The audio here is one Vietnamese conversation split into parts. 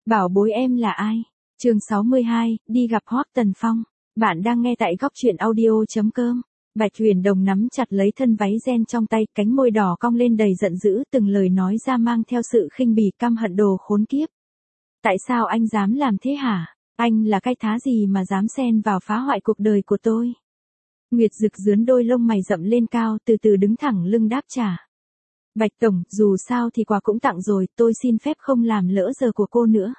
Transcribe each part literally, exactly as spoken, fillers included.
Bảo bối em là ai? Chương sáu mươi hai, đi gặp Hoắc Tần Phong. Bạn đang nghe tại góc truyện audio chấm com. Bạch Huyền Đồng nắm chặt lấy thân váy ren trong tay, cánh môi đỏ cong lên đầy giận dữ, từng lời nói ra mang theo sự khinh bỉ, căm hận đồ khốn kiếp. Tại sao anh dám làm thế hả? Anh là cái thá gì mà dám xen vào phá hoại cuộc đời của tôi? Nguyệt Dực dướn đôi lông mày rậm lên cao, từ từ đứng thẳng lưng đáp trả. Bạch Tổng, dù sao thì quà cũng tặng rồi, tôi xin phép không làm lỡ giờ của cô nữa.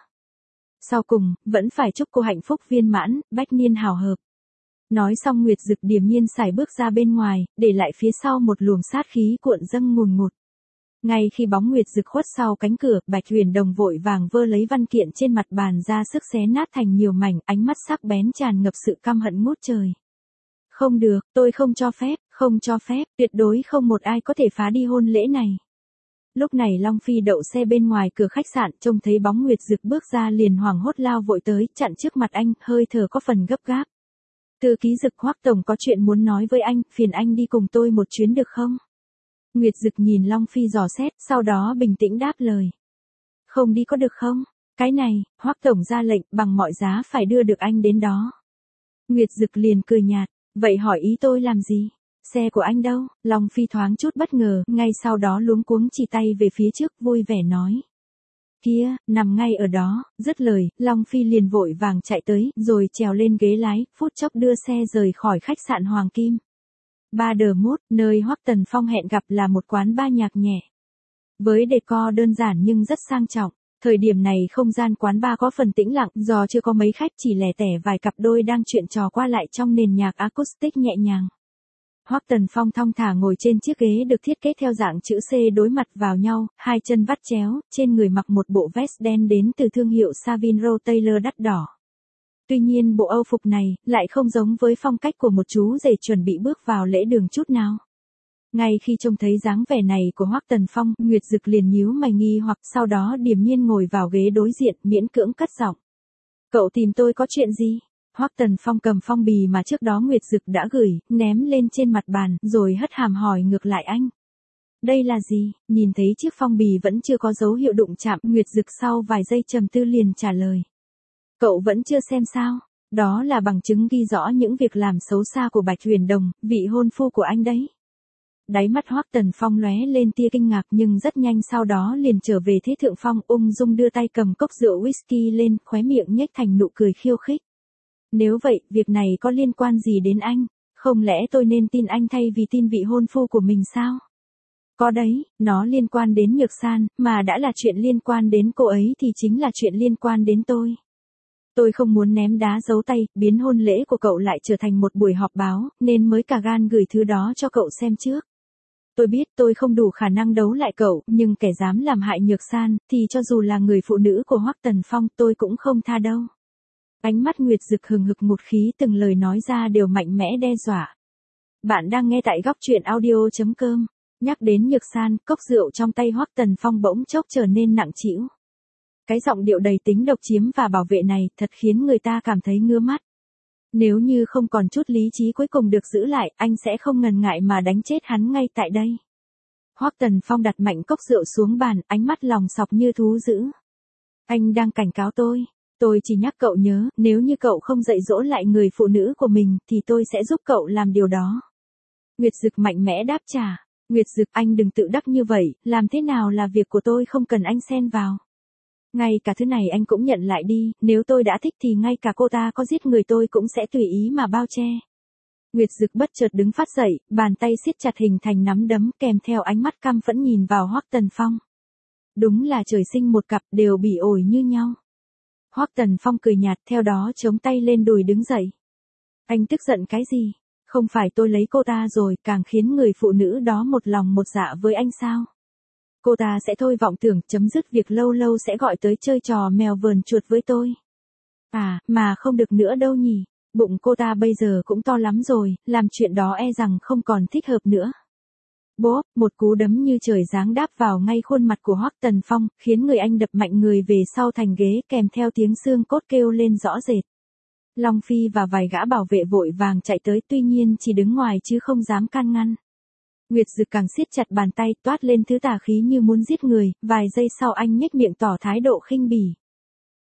Sau cùng, vẫn phải chúc cô hạnh phúc viên mãn, bách niên hào hợp. Nói xong Nguyệt Dực điềm nhiên sải bước ra bên ngoài, để lại phía sau một luồng sát khí cuộn dâng ngùn ngụt. Ngay khi bóng Nguyệt Dực khuất sau cánh cửa, Bạch Huyền Đồng vội vàng vơ lấy văn kiện trên mặt bàn ra sức xé nát thành nhiều mảnh, ánh mắt sắc bén tràn ngập sự căm hận ngút trời. Không được, tôi không cho phép, không cho phép, tuyệt đối không một ai có thể phá đi hôn lễ này. Lúc này Long Phi đậu xe bên ngoài cửa khách sạn, trông thấy bóng Nguyệt Dực bước ra liền hoảng hốt lao vội tới, chặn trước mặt anh, hơi thở có phần gấp gáp. Thư ký Dực, Hoắc Tổng có chuyện muốn nói với anh, phiền anh đi cùng tôi một chuyến được không? Nguyệt Dực nhìn Long Phi dò xét, sau đó bình tĩnh đáp lời. Không đi có được không? Cái này, Hoắc Tổng ra lệnh, bằng mọi giá phải đưa được anh đến đó. Nguyệt Dực liền cười nhạt, vậy hỏi ý tôi làm gì? Xe của anh đâu? Long Phi thoáng chút bất ngờ, ngay sau đó luống cuống chỉ tay về phía trước, vui vẻ nói. Kia, nằm ngay ở đó. Dứt lời, Long Phi liền vội vàng chạy tới, rồi trèo lên ghế lái, phút chốc đưa xe rời khỏi khách sạn Hoàng Kim. Ba đờ mốt, nơi Hoắc Tần Phong hẹn gặp là một quán bar nhạc nhẹ. Với decor đơn giản nhưng rất sang trọng. Thời điểm này không gian quán bar có phần tĩnh lặng, do chưa có mấy khách, chỉ lẻ tẻ vài cặp đôi đang chuyện trò qua lại trong nền nhạc acoustic nhẹ nhàng. Hoắc Tần Phong thong thả ngồi trên chiếc ghế được thiết kế theo dạng chữ C đối mặt vào nhau, hai chân vắt chéo, trên người mặc một bộ vest đen đến từ thương hiệu Savile Taylor đắt đỏ. Tuy nhiên bộ âu phục này lại không giống với phong cách của một chú rể chuẩn bị bước vào lễ đường chút nào. Ngay khi trông thấy dáng vẻ này của Hoắc Tần Phong, Nguyệt Dực liền nhíu mày nghi hoặc, sau đó điềm nhiên ngồi vào ghế đối diện, miễn cưỡng cất giọng. Cậu tìm tôi có chuyện gì? Hoắc Tần Phong cầm phong bì mà trước đó Nguyệt Dực đã gửi, ném lên trên mặt bàn, rồi hất hàm hỏi ngược lại anh. Đây là gì? Nhìn thấy chiếc phong bì vẫn chưa có dấu hiệu đụng chạm, Nguyệt Dực sau vài giây trầm tư liền trả lời. Cậu vẫn chưa xem sao? Đó là bằng chứng ghi rõ những việc làm xấu xa của Bạch Huyền Đồng, vị hôn phu của anh đấy. Đáy mắt Hoắc Tần Phong lóe lên tia kinh ngạc nhưng rất nhanh sau đó liền trở về thế thượng phong, ung dung đưa tay cầm cốc rượu whisky lên, khóe miệng nhếch thành nụ cười khiêu khích. Nếu vậy, việc này có liên quan gì đến anh? Không lẽ tôi nên tin anh thay vì tin vị hôn phu của mình sao? Có đấy, nó liên quan đến Nhược San, mà đã là chuyện liên quan đến cô ấy thì chính là chuyện liên quan đến tôi. Tôi không muốn ném đá giấu tay, biến hôn lễ của cậu lại trở thành một buổi họp báo, nên mới cả gan gửi thứ đó cho cậu xem trước. Tôi biết tôi không đủ khả năng đấu lại cậu, nhưng kẻ dám làm hại Nhược San, thì cho dù là người phụ nữ của Hoắc Tần Phong tôi cũng không tha đâu. Ánh mắt Nguyệt Dực hừng hực một khí, từng lời nói ra đều mạnh mẽ đe dọa. Bạn đang nghe tại góc truyện audio chấm com. Nhắc đến Nhược San, cốc rượu trong tay Hoắc Tần Phong bỗng chốc trở nên nặng trĩu. Cái giọng điệu đầy tính độc chiếm và bảo vệ này thật khiến người ta cảm thấy ngứa mắt. Nếu như không còn chút lý trí cuối cùng được giữ lại, anh sẽ không ngần ngại mà đánh chết hắn ngay tại đây. Hoắc Tần Phong đặt mạnh cốc rượu xuống bàn, ánh mắt lòng sọc như thú dữ. Anh đang cảnh cáo tôi. Tôi chỉ nhắc cậu nhớ, nếu như cậu không dạy dỗ lại người phụ nữ của mình, thì tôi sẽ giúp cậu làm điều đó. Nguyệt Dực mạnh mẽ đáp trả. Nguyệt Dực, anh đừng tự đắc như vậy, làm thế nào là việc của tôi không cần anh xen vào. Ngay cả thứ này anh cũng nhận lại đi, nếu tôi đã thích thì ngay cả cô ta có giết người tôi cũng sẽ tùy ý mà bao che. Nguyệt Dực bất chợt đứng phát dậy, bàn tay siết chặt hình thành nắm đấm, kèm theo ánh mắt căm phẫn nhìn vào Hoắc Tần Phong. Đúng là trời sinh một cặp, đều bỉ ổi như nhau. Hoắc Tần Phong cười nhạt, theo đó chống tay lên đùi đứng dậy. Anh tức giận cái gì? Không phải tôi lấy cô ta rồi, càng khiến người phụ nữ đó một lòng một dạ với anh sao? Cô ta sẽ thôi vọng tưởng, chấm dứt việc lâu lâu sẽ gọi tới chơi trò mèo vờn chuột với tôi. À, mà không được nữa đâu nhỉ, bụng cô ta bây giờ cũng to lắm rồi, làm chuyện đó e rằng không còn thích hợp nữa. Bốp, một cú đấm như trời giáng đáp vào ngay khuôn mặt của Hoắc Tần Phong, khiến người anh đập mạnh người về sau thành ghế, kèm theo tiếng xương cốt kêu lên rõ rệt. Long Phi và vài gã bảo vệ vội vàng chạy tới, tuy nhiên chỉ đứng ngoài chứ không dám can ngăn. Nguyệt Dực càng siết chặt bàn tay, toát lên thứ tà khí như muốn giết người, vài giây sau anh nhếch miệng tỏ thái độ khinh bỉ.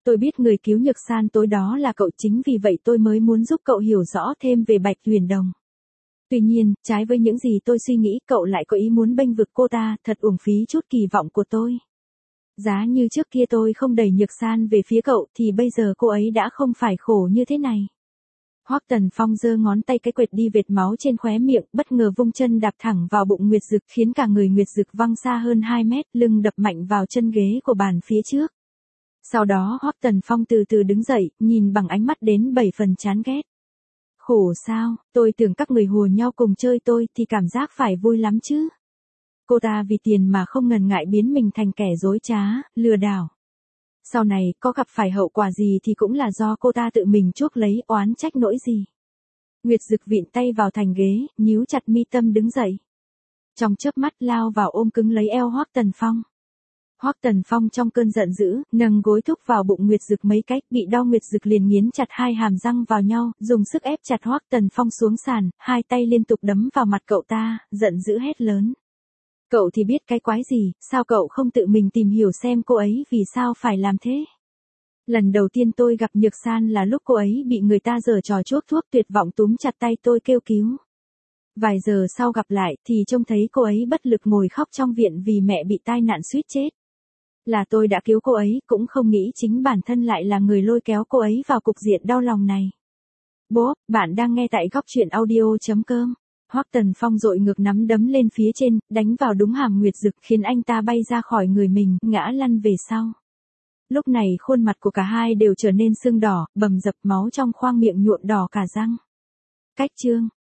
Tôi biết người cứu Nhược San tối đó là cậu, chính vì vậy tôi mới muốn giúp cậu hiểu rõ thêm về Bạch Huyền Đồng. Tuy nhiên, trái với những gì tôi suy nghĩ, cậu lại có ý muốn bênh vực cô ta, thật uổng phí chút kỳ vọng của tôi. Giá như trước kia tôi không đẩy Nhược San về phía cậu thì bây giờ cô ấy đã không phải khổ như thế này. Hoắc Tần Phong giơ ngón tay cái quệt đi vệt máu trên khóe miệng, bất ngờ vung chân đạp thẳng vào bụng Nguyệt Dực, khiến cả người Nguyệt Dực văng xa hơn hai mét, lưng đập mạnh vào chân ghế của bàn phía trước. Sau đó Hoắc Tần Phong từ từ đứng dậy, nhìn bằng ánh mắt đến bảy phần chán ghét. Khổ sao, tôi tưởng các người hùa nhau cùng chơi tôi thì cảm giác phải vui lắm chứ. Cô ta vì tiền mà không ngần ngại biến mình thành kẻ dối trá, lừa đảo. Sau này, có gặp phải hậu quả gì thì cũng là do cô ta tự mình chuốc lấy, oán trách nỗi gì. Nguyệt Dực vịn tay vào thành ghế, nhíu chặt mi tâm đứng dậy. Trong chớp mắt lao vào ôm cứng lấy eo Hoắc Tần Phong. Hoắc Tần Phong trong cơn giận dữ, nâng gối thúc vào bụng Nguyệt Dực mấy cách, bị đau Nguyệt Dực liền nghiến chặt hai hàm răng vào nhau, dùng sức ép chặt Hoắc Tần Phong xuống sàn, hai tay liên tục đấm vào mặt cậu ta, giận dữ hét lớn. Cậu thì biết cái quái gì, sao cậu không tự mình tìm hiểu xem cô ấy vì sao phải làm thế? Lần đầu tiên tôi gặp Nhược San là lúc cô ấy bị người ta giở trò chuốc thuốc, tuyệt vọng túm chặt tay tôi kêu cứu. Vài giờ sau gặp lại thì trông thấy cô ấy bất lực ngồi khóc trong viện vì mẹ bị tai nạn suýt chết. Là tôi đã cứu cô ấy, cũng không nghĩ chính bản thân lại là người lôi kéo cô ấy vào cục diện đau lòng này. Bố, bạn đang nghe tại góc truyện audio chấm com. Hoắc Tần Phong dội ngược nắm đấm lên phía trên, đánh vào đúng hàm Nguyệt Dực, khiến anh ta bay ra khỏi người mình, ngã lăn về sau. Lúc này khuôn mặt của cả hai đều trở nên sưng đỏ, bầm dập, máu trong khoang miệng nhuộm đỏ cả răng. Cách chương